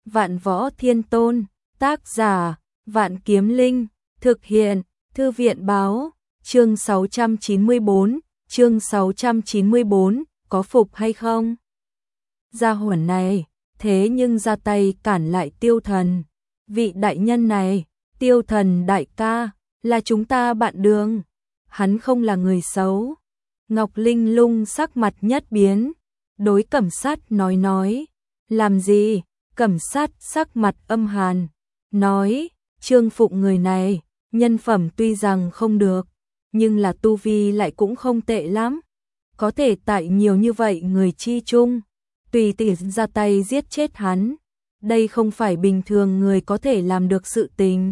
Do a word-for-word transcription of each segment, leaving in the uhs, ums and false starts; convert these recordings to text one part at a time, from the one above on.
Vạn Võ Thiên Tôn, tác giả, Vạn Kiếm Linh, thực hiện, Thư viện báo, chương sáu trăm chín mươi bốn, chương sáu trăm chín mươi bốn, có phục hay không? Gia hỏa này, thế nhưng ra tay cản lại Tiêu Thần. Vị đại nhân này, Tiêu Thần đại ca, là chúng ta bạn đường. Hắn không là người xấu. Ngọc Linh Lung sắc mặt nhất biến, đối Cẩm Sát nói nói, làm gì? Cẩm Sát sắc mặt âm hàn, nói, Trương Phụng người này, nhân phẩm tuy rằng không được, nhưng là tu vi lại cũng không tệ lắm, có thể tại nhiều như vậy người chi chung, tùy tiện ra tay giết chết hắn, đây không phải bình thường người có thể làm được sự tình.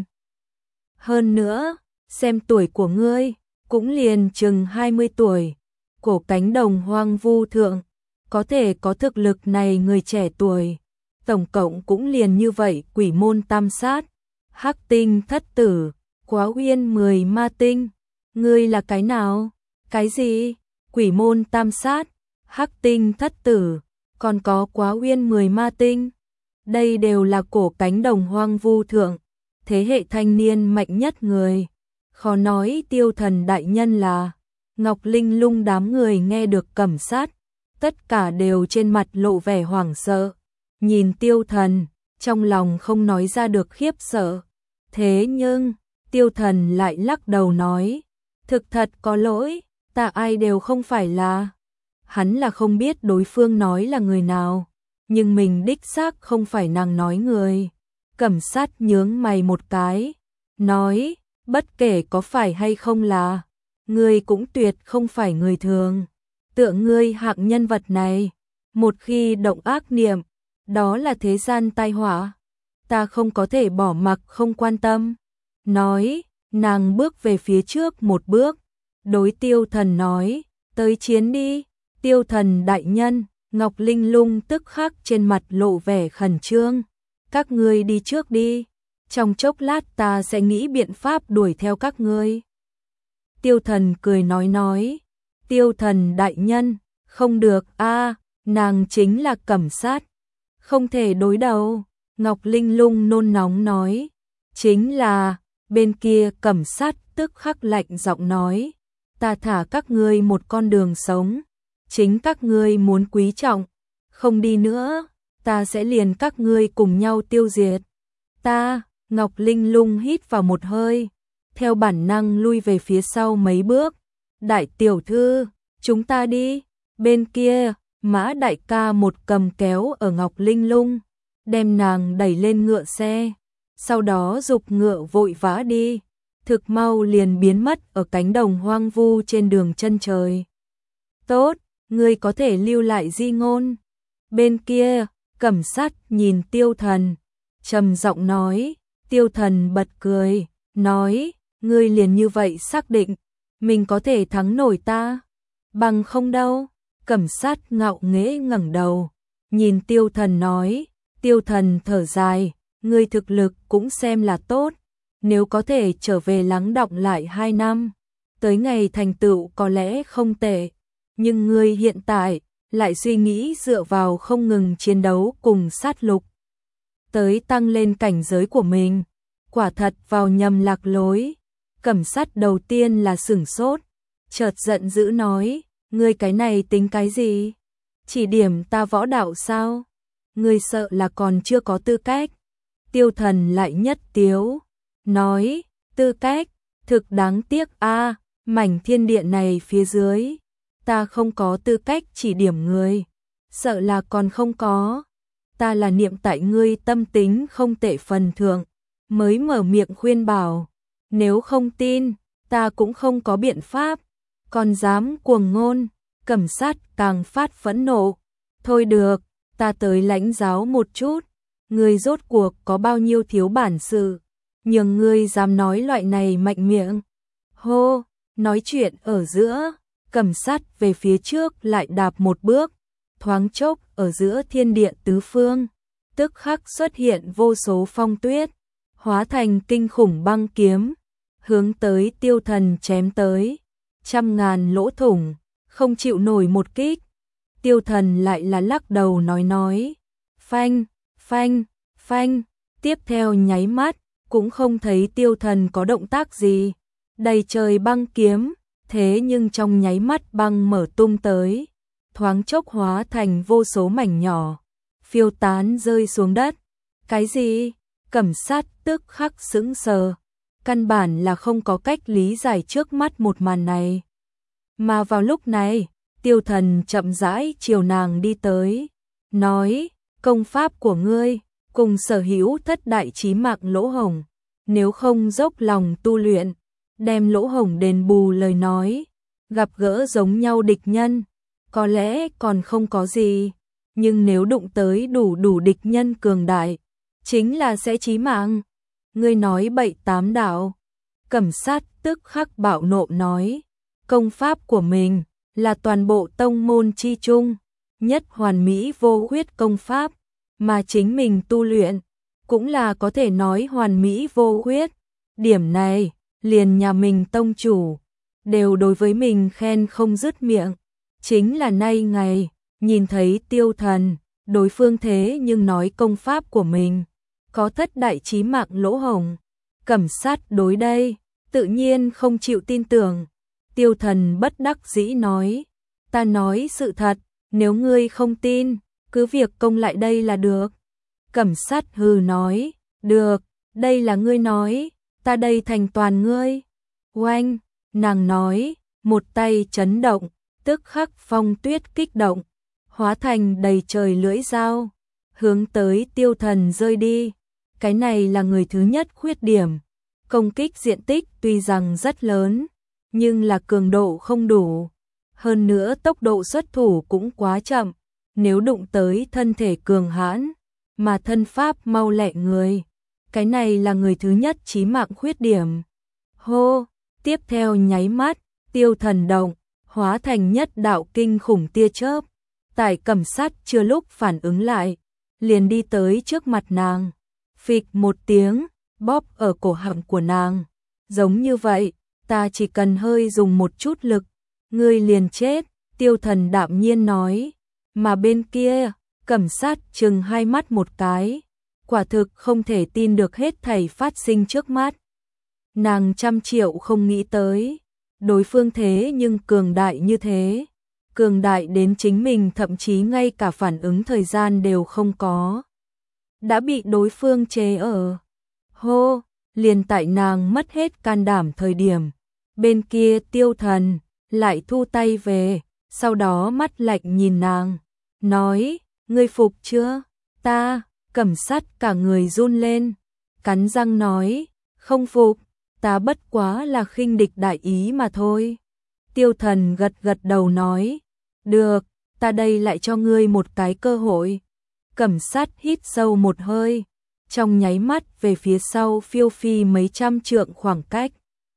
Hơn nữa, xem tuổi của ngươi, cũng liền chừng hai mươi tuổi, cổ cánh đồng hoang vu thượng, có thể có thực lực này người trẻ tuổi, tổng cộng cũng liền như vậy quỷ môn tam sát, hắc tinh thất tử, quá uyên mười ma tinh, ngươi là cái nào? Cái gì? Quỷ môn tam sát, hắc tinh thất tử, còn có quá uyên mười ma tinh. Đây đều là cổ cánh đồng hoang vu thượng, thế hệ thanh niên mạnh nhất người. Khó nói Tiêu Thần đại nhân là. Ngọc Linh Lung đám người nghe được Cẩm Sát, tất cả đều trên mặt lộ vẻ hoảng sợ. Nhìn Tiêu Thần, trong lòng không nói ra được khiếp sợ. Thế nhưng, Tiêu Thần lại lắc đầu nói, thực thật có lỗi, ta ai đều không phải là. Hắn là không biết đối phương nói là người nào, nhưng mình đích xác không phải nàng nói người. Cẩm Sát nhướng mày một cái, nói, bất kể có phải hay không là, ngươi cũng tuyệt không phải người thường. Tựa ngươi hạng nhân vật này, một khi động ác niệm, đó là thế gian tai họa. Ta không có thể bỏ mặc không quan tâm. Nói, nàng bước về phía trước một bước, đối Tiêu Thần nói, tới chiến đi. Tiêu Thần đại nhân, Ngọc Linh Lung tức khắc trên mặt lộ vẻ khẩn trương. Các ngươi đi trước đi, trong chốc lát ta sẽ nghĩ biện pháp đuổi theo các ngươi. Tiêu Thần cười nói nói, Tiêu Thần đại nhân, không được a, nàng chính là Cẩm Sát, không thể đối đầu. Ngọc Linh Lung nôn nóng nói, chính là, bên kia Cẩm Sát tức khắc lạnh giọng nói, ta thả các ngươi một con đường sống, chính các ngươi muốn quý trọng, không đi nữa, ta sẽ liền các ngươi cùng nhau tiêu diệt. Ta, Ngọc Linh Lung hít vào một hơi, theo bản năng lui về phía sau mấy bước. Đại tiểu thư, chúng ta đi. Bên kia, Mã đại ca một cầm kéo ở Ngọc Linh Lung, đem nàng đẩy lên ngựa xe, sau đó giục ngựa vội vã đi, thực mau liền biến mất ở cánh đồng hoang vu trên đường chân trời. Tốt, ngươi có thể lưu lại di ngôn. Bên kia, Cẩm Sát nhìn Tiêu Thần, trầm giọng nói. Tiêu Thần bật cười, nói, ngươi liền như vậy xác định, mình có thể thắng nổi ta, bằng không đâu. Cẩm Sát ngạo nghễ ngẩng đầu, nhìn Tiêu Thần nói. Tiêu Thần thở dài, ngươi thực lực cũng xem là tốt, nếu có thể trở về lắng đọng lại hai năm, tới ngày thành tựu có lẽ không tệ, nhưng ngươi hiện tại lại suy nghĩ dựa vào không ngừng chiến đấu cùng sát lục, tới tăng lên cảnh giới của mình, quả thật vào nhầm lạc lối. Cẩm Sát đầu tiên là sửng sốt, chợt giận dữ nói, ngươi cái này tính cái gì? Chỉ điểm ta võ đạo sao? Ngươi sợ là còn chưa có tư cách. Tiêu Thần lại nhất tiếu, nói, tư cách, thực đáng tiếc a, mảnh thiên địa này phía dưới, ta không có tư cách chỉ điểm ngươi, sợ là còn không có. Ta là niệm tại ngươi tâm tính không tệ phần thượng, mới mở miệng khuyên bảo, nếu không tin, ta cũng không có biện pháp, còn dám cuồng ngôn. Cẩm Sát càng phát phẫn nộ, thôi được, ta tới lãnh giáo một chút, ngươi rốt cuộc có bao nhiêu thiếu bản sự, nhường ngươi dám nói loại này mạnh miệng. Hô, nói chuyện ở giữa, Cẩm Sát về phía trước lại đạp một bước, thoáng chốc ở giữa thiên địa tứ phương, tức khắc xuất hiện vô số phong tuyết, hóa thành kinh khủng băng kiếm, hướng tới Tiêu Thần chém tới, trăm ngàn lỗ thủng, không chịu nổi một kích. Tiêu Thần lại là lắc đầu nói nói, phanh, phanh, Phanh, tiếp theo nháy mắt, cũng không thấy Tiêu Thần có động tác gì. Đầy trời băng kiếm, thế nhưng trong nháy mắt băng mở tung tới, thoáng chốc hóa thành vô số mảnh nhỏ, phiêu tán rơi xuống đất. Cái gì? Cẩm Sát tức khắc sững sờ, căn bản là không có cách lý giải trước mắt một màn này. Mà vào lúc này, Tiêu Thần chậm rãi chiều nàng đi tới, nói, công pháp của ngươi, cùng sở hữu thất đại chí mạng lỗ hổng, nếu không dốc lòng tu luyện, đem lỗ hổng đền bù lời nói, gặp gỡ giống nhau địch nhân, có lẽ còn không có gì, nhưng nếu đụng tới đủ đủ địch nhân cường đại, chính là sẽ chí mạng. Ngươi nói bậy tám đạo. Cẩm Sát tức khắc bạo nộ nói, công pháp của mình là toàn bộ tông môn chi chung, nhất hoàn mỹ vô khuyết công pháp, mà chính mình tu luyện cũng là có thể nói hoàn mỹ vô khuyết. Điểm này, liền nhà mình tông chủ đều đối với mình khen không dứt miệng. Chính là nay ngày, nhìn thấy Tiêu Thần, đối phương thế nhưng nói công pháp của mình có thất đại chí mạng lỗ hổng. Cẩm Sát đối đây, tự nhiên không chịu tin tưởng. Tiêu Thần bất đắc dĩ nói, ta nói sự thật, nếu ngươi không tin, cứ việc công lại đây là được. Cẩm Sát hừ nói, được, đây là ngươi nói, ta đây thành toàn ngươi. Oanh, nàng nói, một tay chấn động, tức khắc phong tuyết kích động, hóa thành đầy trời lưỡi dao, hướng tới Tiêu Thần rơi đi. Cái này là người thứ nhất khuyết điểm, công kích diện tích tuy rằng rất lớn, nhưng là cường độ không đủ, hơn nữa tốc độ xuất thủ cũng quá chậm, nếu đụng tới thân thể cường hãn, mà thân pháp mau lẹ người, cái này là người thứ nhất chí mạng khuyết điểm. Hô, tiếp theo nháy mắt, Tiêu Thần động, hóa thành nhất đạo kinh khủng tia chớp, tại Cẩm Sát chưa lúc phản ứng lại, liền đi tới trước mặt nàng, phịch một tiếng, bóp ở cổ họng của nàng. Giống như vậy, ta chỉ cần hơi dùng một chút lực, ngươi liền chết, Tiêu Thần đạm nhiên nói. Mà bên kia, Cẩm Sát trừng hai mắt một cái, quả thực không thể tin được hết thảy phát sinh trước mắt. Nàng trăm triệu không nghĩ tới, đối phương thế nhưng cường đại như thế, cường đại đến chính mình thậm chí ngay cả phản ứng thời gian đều không có, đã bị đối phương chế ở. Hô, liền tại nàng mất hết can đảm thời điểm, bên kia Tiêu Thần lại thu tay về, sau đó mắt lạnh nhìn nàng, nói, ngươi phục chưa? Ta, Cẩm Sát cả người run lên, cắn răng nói, không phục, ta bất quá là khinh địch đại ý mà thôi. Tiêu Thần gật gật đầu nói, được, ta đây lại cho ngươi một cái cơ hội. Cẩm Sát hít sâu một hơi, trong nháy mắt về phía sau phiêu phi mấy trăm trượng khoảng cách.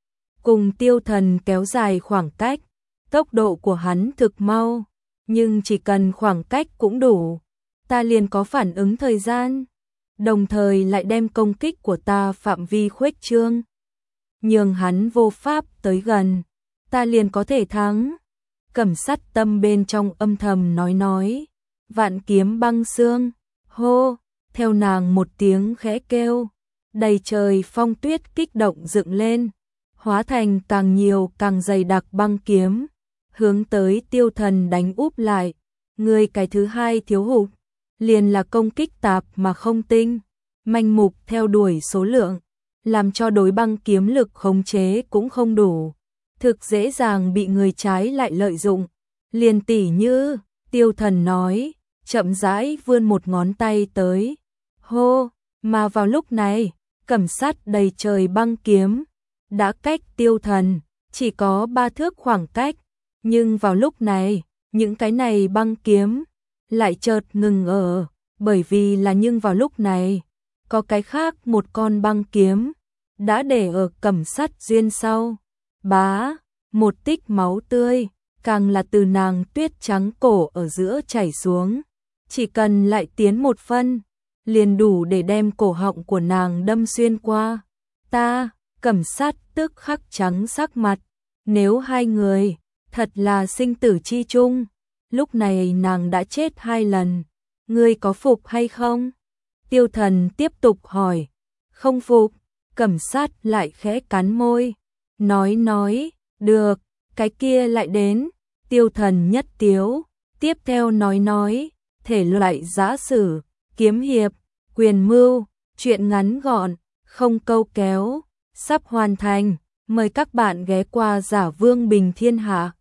Cùng Tiêu Thần kéo dài khoảng cách, tốc độ của hắn thực mau, nhưng chỉ cần khoảng cách cũng đủ, ta liền có phản ứng thời gian, đồng thời lại đem công kích của ta phạm vi khuếch trương, nhường hắn vô pháp tới gần, ta liền có thể thắng. Cẩm Sát tâm bên trong âm thầm nói nói, vạn kiếm băng xương, hô, theo nàng một tiếng khẽ kêu, đầy trời phong tuyết kích động dựng lên, hóa thành càng nhiều càng dày đặc băng kiếm, hướng tới Tiêu Thần đánh úp lại. Người cái thứ hai thiếu hụt, liền là công kích tạp mà không tinh, manh mục theo đuổi số lượng, làm cho đối băng kiếm lực khống chế cũng không đủ, thực dễ dàng bị người trái lại lợi dụng. Liền tỉ như, Tiêu Thần nói, chậm rãi vươn một ngón tay tới, hô, mà vào lúc này, Cẩm Sát đầy trời băng kiếm, đã cách Tiêu Thần chỉ có ba thước khoảng cách, nhưng vào lúc này, những cái này băng kiếm lại chợt ngừng ở, bởi vì là nhưng vào lúc này, có cái khác một con băng kiếm đã để ở Cẩm Sát duyên sau. Bá, một tích máu tươi, càng là từ nàng tuyết trắng cổ ở giữa chảy xuống, chỉ cần lại tiến một phân, liền đủ để đem cổ họng của nàng đâm xuyên qua. Ta, Cẩm Sát tức khắc trắng sắc mặt, nếu hai người thật là sinh tử chi chung, lúc này nàng đã chết hai lần, ngươi có phục hay không? Tiêu Thần tiếp tục hỏi. Không phục, Cẩm Sát lại khẽ cắn môi. Nói nói, được, cái kia lại đến. Tiêu Thần nhất tiếu, tiếp theo nói nói, thể loại giã sử, kiếm hiệp, quyền mưu, truyện ngắn gọn, không câu kéo, sắp hoàn thành. Mời các bạn ghé qua Giả Vương Bình Thiên Hạ.